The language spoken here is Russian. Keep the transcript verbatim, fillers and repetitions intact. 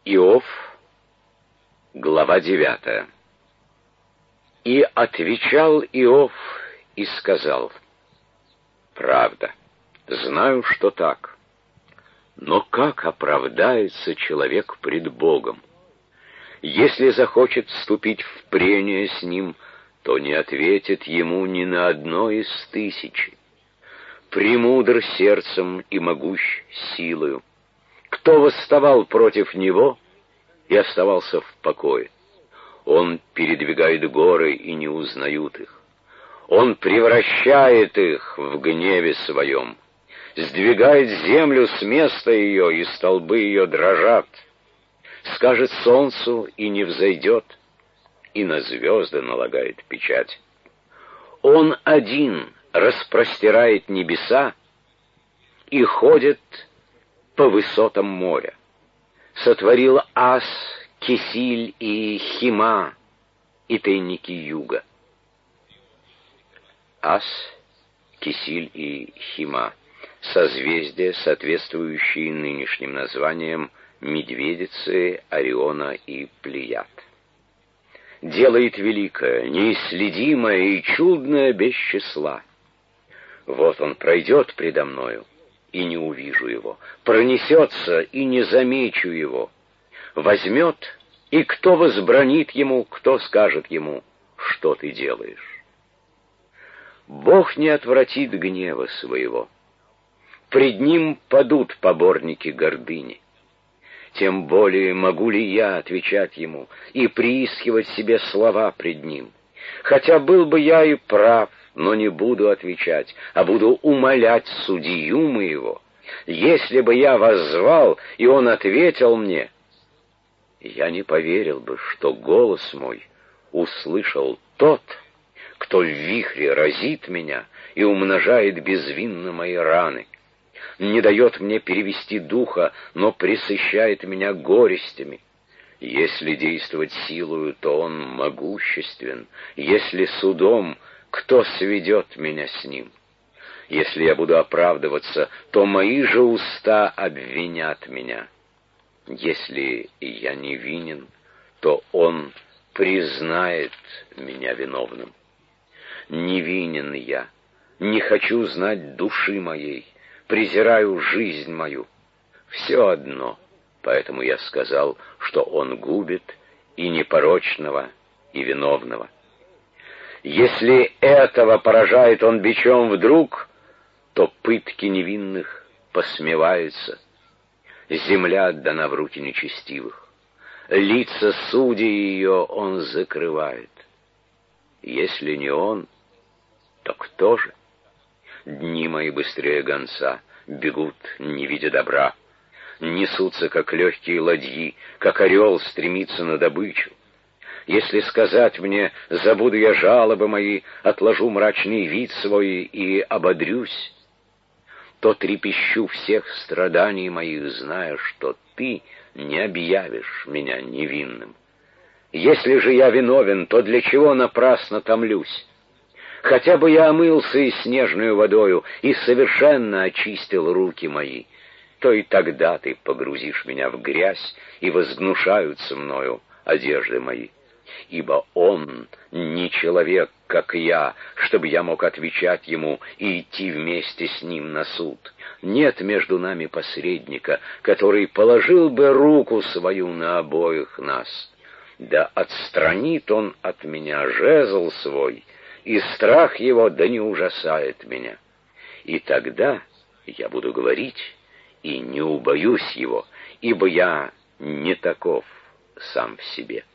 Иов, глава девятая. И отвечал Иов и сказал: правда, знаю, что так. Но как оправдается человек пред Богом? Если захочет вступить в прение с ним, то не ответит ему ни на одно из тысячи. Премудр сердцем и могущ силою. Кто восставал против него и оставался в покое? Он передвигает горы, и не узнают их. Он превращает их в гневе своем, сдвигает землю с места ее, и столбы ее дрожат. Скажет солнцу, и не взойдет, и на звезды налагает печать. Он один распростирает небеса и ходит по высотам моря. Сотворил Ас, Кисиль и Хима, и тайники юга. Ас, Кисиль и Хима — созвездия, соответствующие нынешним названиям Медведицы, Ориона и Плеяд. Делает великое, неисследимое и чудное без числа. Вот он пройдет предо мною, и не увижу его, пронесется, и не замечу его. Возьмет, и кто возбранит ему, кто скажет ему: что ты делаешь? Бог не отвратит гнева своего. Пред ним падут поборники гордыни. Тем более могу ли я отвечать ему и приискивать себе слова пред ним? Хотя был бы я и прав, но не буду отвечать, а буду умолять судью моего. Если бы я воззвал, и он ответил мне, я не поверил бы, что голос мой услышал тот, кто в вихре разит меня и умножает безвинно мои раны, не дает мне перевести духа, но пресыщает меня горестями. Если действовать силою, то он могуществен. Если судом, кто сведет меня с ним? Если я буду оправдываться, то мои же уста обвинят меня. Если я невинен, то он признает меня виновным. Невинен я, не хочу знать души моей, презираю жизнь мою. Все одно, поэтому я сказал, что он губит и непорочного, и виновного. Если этого поражает он бичом вдруг, то пытки невинных посмеваются. Земля отдана в руки нечестивых. Лица судей ее он закрывает. Если не он, то кто же? Дни мои быстрее гонца, бегут, не видя добра. Несутся, как легкие ладьи, как орел стремится на добычу. Если сказать мне: забуду я жалобы мои, отложу мрачный вид свой и ободрюсь, то трепещу всех страданий моих, зная, что ты не объявишь меня невинным. Если же я виновен, то для чего напрасно томлюсь? Хотя бы я омылся и снежную водою, и совершенно очистил руки мои, то и тогда ты погрузишь меня в грязь, и возгнушаются мною одежды мои. Ибо он не человек, как я, чтобы я мог отвечать ему и идти вместе с ним на суд. Нет между нами посредника, который положил бы руку свою на обоих нас. Да отстранит он от меня жезл свой, и страх его да не ужасает меня. И тогда я буду говорить, и не убоюсь его, ибо я не таков сам в себе.